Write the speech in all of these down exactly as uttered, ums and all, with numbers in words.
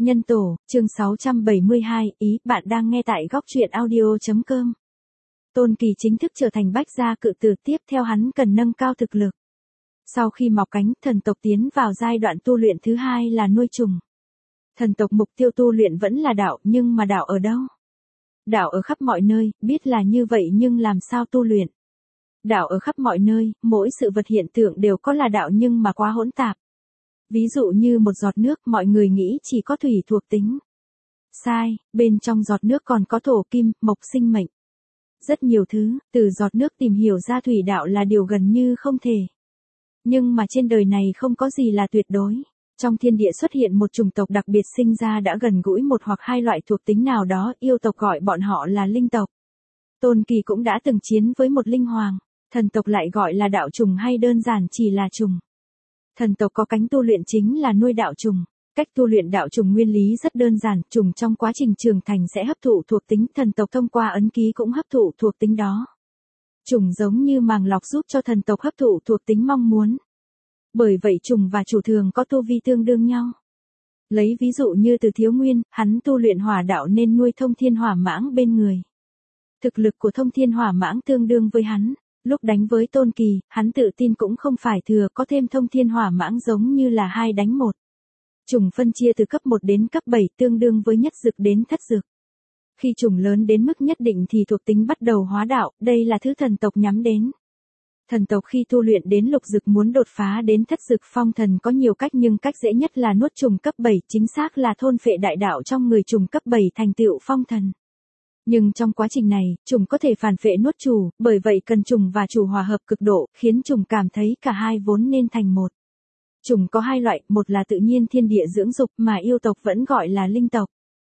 Nhân tổ, chương sáu trăm bảy mươi hai, ý, bạn đang nghe tại góc truyện audio.com. Tôn Kỳ chính thức trở thành bách gia cự tử, tiếp theo hắn cần nâng cao thực lực. Sau khi mọc cánh, thần tộc tiến vào giai đoạn tu luyện thứ hai là nuôi trùng. Thần tộc mục tiêu tu luyện vẫn là đạo, nhưng mà đạo ở đâu? Đạo ở khắp mọi nơi, biết là như vậy nhưng làm sao tu luyện? Đạo ở khắp mọi nơi, mỗi sự vật hiện tượng đều có là đạo nhưng mà quá hỗn tạp. Ví dụ như một giọt nước, mọi người nghĩ chỉ có thủy thuộc tính. Sai, bên trong giọt nước còn có thổ kim, mộc sinh mệnh. Rất nhiều thứ, từ giọt nước tìm hiểu ra thủy đạo là điều gần như không thể. Nhưng mà trên đời này không có gì là tuyệt đối. Trong thiên địa xuất hiện một chủng tộc đặc biệt sinh ra đã gần gũi một hoặc hai loại thuộc tính nào đó, yêu tộc gọi bọn họ là linh tộc. Tôn Kỳ cũng đã từng chiến với một linh hoàng, thần tộc lại gọi là đạo trùng hay đơn giản chỉ là trùng. Thần tộc có cánh tu luyện chính là nuôi đạo trùng. Cách tu luyện đạo trùng nguyên lý rất đơn giản, trùng trong quá trình trưởng thành sẽ hấp thụ thuộc tính, thần tộc thông qua ấn ký cũng hấp thụ thuộc tính đó. Trùng giống như màng lọc giúp cho thần tộc hấp thụ thuộc tính mong muốn. Bởi vậy trùng và chủ thường có tu vi tương đương nhau. Lấy ví dụ như từ Thiếu Nguyên, hắn tu luyện hỏa đạo nên nuôi thông thiên hỏa mãng bên người. Thực lực của thông thiên hỏa mãng tương đương với hắn. Lúc đánh với Tôn Kỳ, hắn tự tin cũng không phải thừa, có thêm thông thiên hỏa mãng giống như là hai đánh một. Trùng phân chia từ cấp một đến cấp bảy tương đương với nhất dực đến thất dực. Khi trùng lớn đến mức nhất định thì thuộc tính bắt đầu hóa đạo, đây là thứ thần tộc nhắm đến. Thần tộc khi tu luyện đến lục dực muốn đột phá đến thất dực phong thần có nhiều cách nhưng cách dễ nhất là nuốt trùng cấp bảy, chính xác là thôn phệ đại đạo trong người trùng cấp bảy thành tựu phong thần. Nhưng trong quá trình này, trùng có thể phản phệ nuốt chủ, bởi vậy cần trùng và chủ hòa hợp cực độ, khiến trùng cảm thấy cả hai vốn nên thành một. Trùng có hai loại, một là tự nhiên thiên địa dưỡng dục mà yêu tộc vẫn gọi là linh tộc.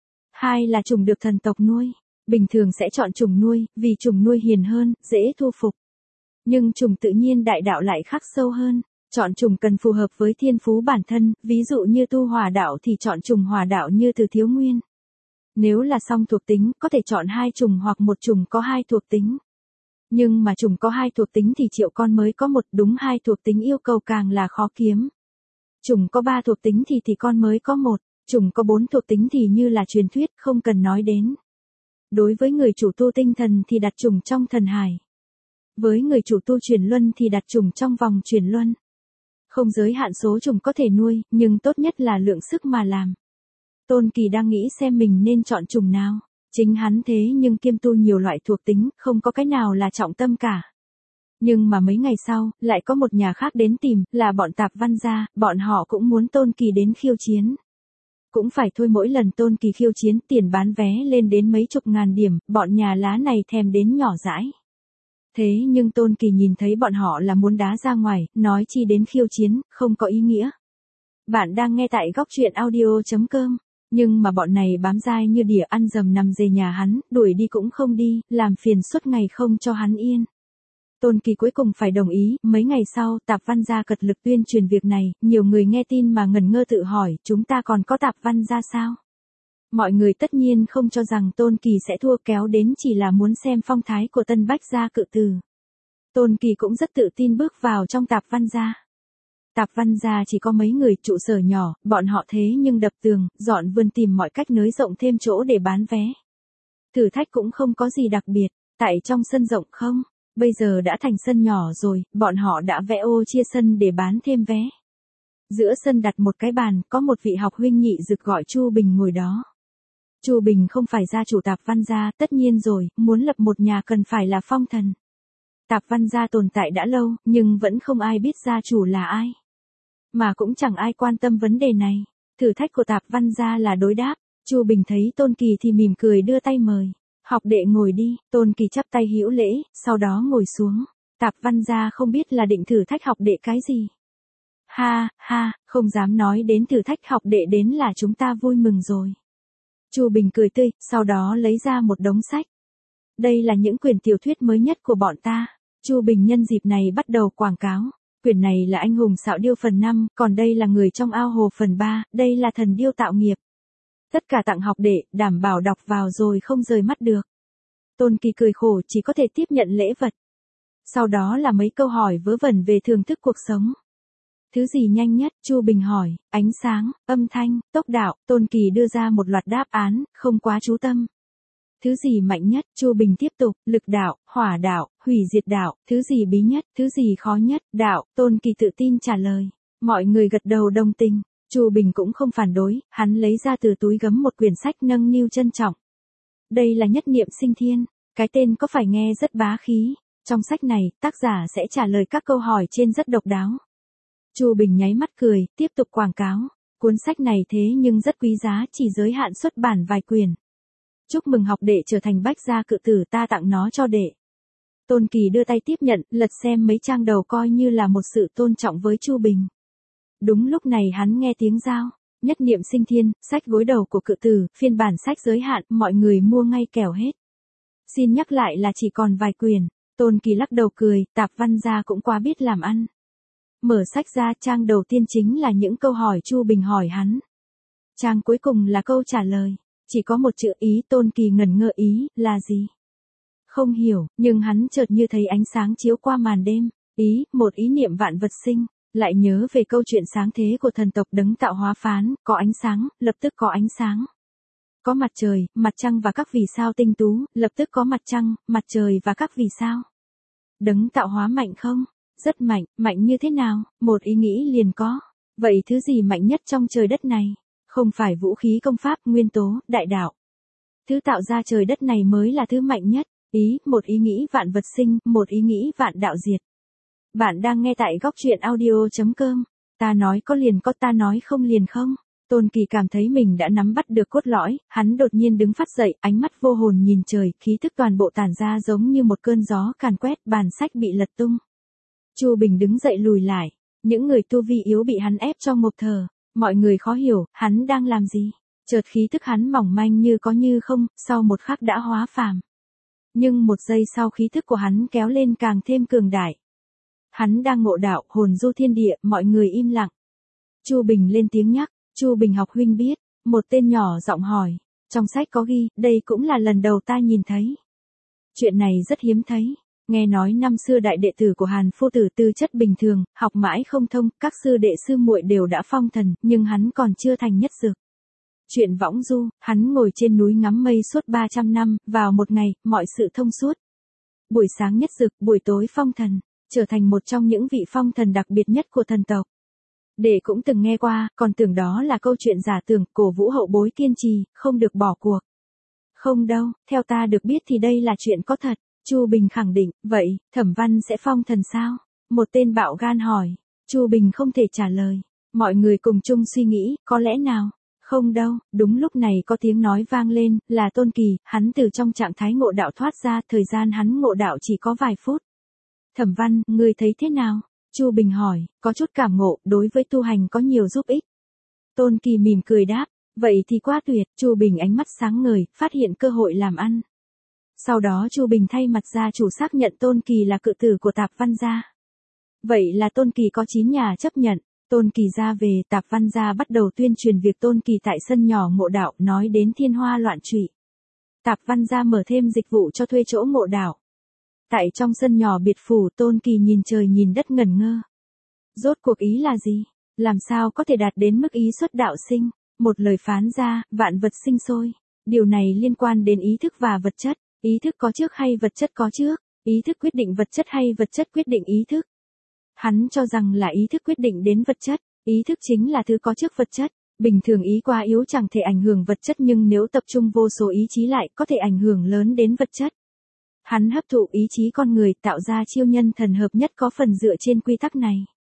Hai là trùng được thần tộc nuôi. Bình thường sẽ chọn trùng nuôi, vì trùng nuôi hiền hơn, dễ thu phục. Nhưng trùng tự nhiên đại đạo lại khắc sâu hơn. Chọn trùng cần phù hợp với thiên phú bản thân, ví dụ như tu hỏa đạo thì chọn trùng hỏa đạo như từ Thiếu Nguyên. Nếu là song thuộc tính, có thể chọn hai trùng hoặc một trùng có hai thuộc tính. Nhưng mà trùng có hai thuộc tính thì triệu con mới có một, đúng hai thuộc tính yêu cầu càng là khó kiếm. Trùng có ba thuộc tính thì thì con mới có một, trùng có bốn thuộc tính thì như là truyền thuyết, không cần nói đến. Đối với người chủ tu tinh thần thì đặt trùng trong thần hải. Với người chủ tu truyền luân thì đặt trùng trong vòng truyền luân. Không giới hạn số trùng có thể nuôi, nhưng tốt nhất là lượng sức mà làm. Tôn Kỳ đang nghĩ xem mình nên chọn trùng nào. Chính hắn thế nhưng kiêm tu nhiều loại thuộc tính, không có cái nào là trọng tâm cả. Nhưng mà mấy ngày sau, lại có một nhà khác đến tìm, là bọn Tạp Văn gia, bọn họ cũng muốn Tôn Kỳ đến khiêu chiến. Cũng phải thôi, mỗi lần Tôn Kỳ khiêu chiến tiền bán vé lên đến mấy chục ngàn điểm, bọn nhà lá này thèm đến nhỏ dãi. Thế nhưng Tôn Kỳ nhìn thấy bọn họ là muốn đá ra ngoài, nói chi đến khiêu chiến, không có ý nghĩa. Bạn đang nghe tại góc truyện audio.com. Nhưng mà bọn này bám dai như đỉa, ăn dầm nằm dề nhà hắn, đuổi đi cũng không đi, làm phiền suốt ngày không cho hắn yên. Tôn Kỳ cuối cùng phải đồng ý, mấy ngày sau, Tạp Văn gia cật lực tuyên truyền việc này, nhiều người nghe tin mà ngần ngơ tự hỏi, chúng ta còn có Tạp Văn gia sao? Mọi người tất nhiên không cho rằng Tôn Kỳ sẽ thua, kéo đến chỉ là muốn xem phong thái của tân bách gia cự tử. Tôn Kỳ cũng rất tự tin bước vào trong Tạp Văn gia. Tạp Văn gia chỉ có mấy người, trụ sở nhỏ, bọn họ thế nhưng đập tường, dọn vườn tìm mọi cách nới rộng thêm chỗ để bán vé. Thử thách cũng không có gì đặc biệt, tại trong sân rộng không, bây giờ đã thành sân nhỏ rồi, bọn họ đã vẽ ô chia sân để bán thêm vé. Giữa sân đặt một cái bàn, có một vị học huynh nhị dực gọi Chu Bình ngồi đó. Chu Bình không phải gia chủ Tạp Văn gia, tất nhiên rồi, muốn lập một nhà cần phải là phong thần. Tạp Văn gia tồn tại đã lâu, nhưng vẫn không ai biết gia chủ là ai. Mà cũng chẳng ai quan tâm vấn đề này. Thử thách của Tạp Văn gia là đối đáp. Chu Bình thấy Tôn Kỳ thì mỉm cười đưa tay mời. Học đệ ngồi đi. Tôn Kỳ chắp tay hữu lễ, sau đó ngồi xuống. Tạp Văn gia không biết là định thử thách học đệ cái gì. Ha, ha, không dám nói đến thử thách học đệ đến là chúng ta vui mừng rồi. Chu Bình cười tươi, sau đó lấy ra một đống sách. Đây là những quyển tiểu thuyết mới nhất của bọn ta. Chu Bình nhân dịp này bắt đầu quảng cáo. Quyển này là Anh hùng xạo điêu phần năm, còn đây là Người trong ao hồ phần ba, đây là Thần điêu tạo nghiệp. Tất cả tặng học đệ, đảm bảo đọc vào rồi không rời mắt được. Tôn Kỳ cười khổ, chỉ có thể tiếp nhận lễ vật. Sau đó là mấy câu hỏi vớ vẩn về thưởng thức cuộc sống. Thứ gì nhanh nhất, Chu Bình hỏi, ánh sáng, âm thanh, tốc đạo, Tôn Kỳ đưa ra một loạt đáp án, không quá chú tâm. Thứ gì mạnh nhất, Chu Bình tiếp tục, lực đạo, hỏa đạo, hủy diệt đạo, thứ gì bí nhất, thứ gì khó nhất, đạo, Tôn Kỳ tự tin trả lời. Mọi người gật đầu đồng tình, Chu Bình cũng không phản đối, hắn lấy ra từ túi gấm một quyển sách nâng niu trân trọng. Đây là Nhất Niệm Sinh Thiên, cái tên có phải nghe rất bá khí, trong sách này, tác giả sẽ trả lời các câu hỏi trên rất độc đáo. Chu Bình nháy mắt cười, tiếp tục quảng cáo, cuốn sách này thế nhưng rất quý giá, chỉ giới hạn xuất bản vài quyển. Chúc mừng học đệ trở thành bách gia cự tử, ta tặng nó cho đệ. Tôn Kỳ đưa tay tiếp nhận, lật xem mấy trang đầu coi như là một sự tôn trọng với Chu Bình. Đúng lúc này hắn nghe tiếng giao, Nhất Niệm Sinh Thiên, sách gối đầu của cự tử, phiên bản sách giới hạn, mọi người mua ngay kẻo hết. Xin nhắc lại là chỉ còn vài quyển. Tôn Kỳ lắc đầu cười, Tạp Văn gia cũng quá biết làm ăn. Mở sách ra, trang đầu tiên chính là những câu hỏi Chu Bình hỏi hắn. Trang cuối cùng là câu trả lời. Chỉ có một chữ ý, Tôn Kỳ ngẩn ngơ, ý, là gì? Không hiểu, nhưng hắn chợt như thấy ánh sáng chiếu qua màn đêm. Ý, một ý niệm vạn vật sinh. Lại nhớ về câu chuyện sáng thế của thần tộc Đấng Tạo Hóa phán, có ánh sáng, lập tức có ánh sáng. Có mặt trời, mặt trăng và các vì sao tinh tú, lập tức có mặt trăng, mặt trời và các vì sao. Đấng Tạo Hóa mạnh không? Rất mạnh, mạnh như thế nào? Một ý nghĩ liền có. Vậy thứ gì mạnh nhất trong trời đất này? Không phải vũ khí công pháp, nguyên tố, đại đạo. Thứ tạo ra trời đất này mới là thứ mạnh nhất. Ý, một ý nghĩ vạn vật sinh, một ý nghĩ vạn đạo diệt. Bạn đang nghe tại góc truyện audio chấm com. Ta nói có liền có, ta nói không liền không. Tôn Kỳ cảm thấy mình đã nắm bắt được cốt lõi, hắn đột nhiên đứng phát dậy, ánh mắt vô hồn nhìn trời, khí thức toàn bộ tản ra giống như một cơn gió càn quét, bàn sách bị lật tung. Chu Bình đứng dậy lùi lại, những người tu vi yếu bị hắn ép trong một thờ, mọi người khó hiểu, hắn đang làm gì? Chợt khí thức hắn mỏng manh như có như không, sau một khắc đã hóa phàm. Nhưng một giây sau khí thức của hắn kéo lên càng thêm cường đại. Hắn đang ngộ đạo, hồn du thiên địa, mọi người im lặng. Chu Bình lên tiếng nhắc, Chu Bình học huynh biết, một tên nhỏ giọng hỏi, trong sách có ghi, đây cũng là lần đầu ta nhìn thấy. Chuyện này rất hiếm thấy, nghe nói năm xưa đại đệ tử của Hàn Phu Tử tư chất bình thường, học mãi không thông, các sư đệ sư muội đều đã phong thần, nhưng hắn còn chưa thành nhất dược. Chuyện võng du, hắn ngồi trên núi ngắm mây suốt ba trăm năm, vào một ngày, mọi sự thông suốt. Buổi sáng nhất dược, buổi tối phong thần, trở thành một trong những vị phong thần đặc biệt nhất của thần tộc. Đệ cũng từng nghe qua, còn tưởng đó là câu chuyện giả tưởng, cổ vũ hậu bối kiên trì, không được bỏ cuộc. Không đâu, theo ta được biết thì đây là chuyện có thật. Chu Bình khẳng định, vậy, Thẩm Văn sẽ phong thần sao? Một tên bạo gan hỏi. Chu Bình không thể trả lời. Mọi người cùng chung suy nghĩ, có lẽ nào? Không đâu, đúng lúc này có tiếng nói vang lên, là Tôn Kỳ, hắn từ trong trạng thái ngộ đạo thoát ra, thời gian hắn ngộ đạo chỉ có vài phút. Thẩm Văn, ngươi thấy thế nào? Chu Bình hỏi, có chút cảm ngộ, đối với tu hành có nhiều giúp ích. Tôn Kỳ mỉm cười đáp, vậy thì quá tuyệt, Chu Bình ánh mắt sáng ngời, phát hiện cơ hội làm ăn. Sau đó Chu Bình thay mặt gia chủ xác nhận Tôn Kỳ là cự tử của Tạp Văn gia. Vậy là Tôn Kỳ có chín nhà chấp nhận, Tôn Kỳ ra về, Tạp Văn gia bắt đầu tuyên truyền việc Tôn Kỳ tại sân nhỏ ngộ đạo, nói đến thiên hoa loạn trụy. Tạp Văn gia mở thêm dịch vụ cho thuê chỗ ngộ đạo. Tại trong sân nhỏ biệt phủ, Tôn Kỳ nhìn trời nhìn đất ngẩn ngơ. Rốt cuộc ý là gì? Làm sao có thể đạt đến mức ý xuất đạo sinh? Một lời phán ra, vạn vật sinh sôi. Điều này liên quan đến ý thức và vật chất. Ý thức có trước hay vật chất có trước? Ý thức quyết định vật chất hay vật chất quyết định ý thức? Hắn cho rằng là ý thức quyết định đến vật chất. Ý thức chính là thứ có trước vật chất. Bình thường ý quá yếu chẳng thể ảnh hưởng vật chất, nhưng nếu tập trung vô số ý chí lại có thể ảnh hưởng lớn đến vật chất. Hắn hấp thụ ý chí con người, tạo ra chiêu nhân thần hợp nhất có phần dựa trên quy tắc này.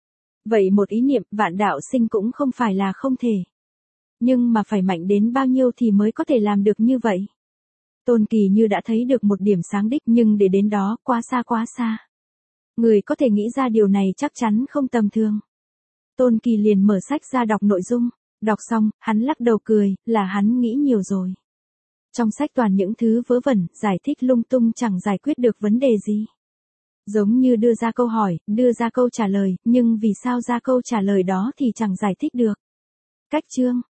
Vậy một ý niệm vạn đạo sinh cũng không phải là không thể. Nhưng mà phải mạnh đến bao nhiêu thì mới có thể làm được như vậy? Tôn Kỳ như đã thấy được một điểm sáng đích, nhưng để đến đó, quá xa quá xa. Người có thể nghĩ ra điều này chắc chắn không tầm thường. Tôn Kỳ liền mở sách ra đọc nội dung. Đọc xong, hắn lắc đầu cười, là hắn nghĩ nhiều rồi. Trong sách toàn những thứ vớ vẩn, giải thích lung tung chẳng giải quyết được vấn đề gì. Giống như đưa ra câu hỏi, đưa ra câu trả lời, nhưng vì sao ra câu trả lời đó thì chẳng giải thích được. Cách chương,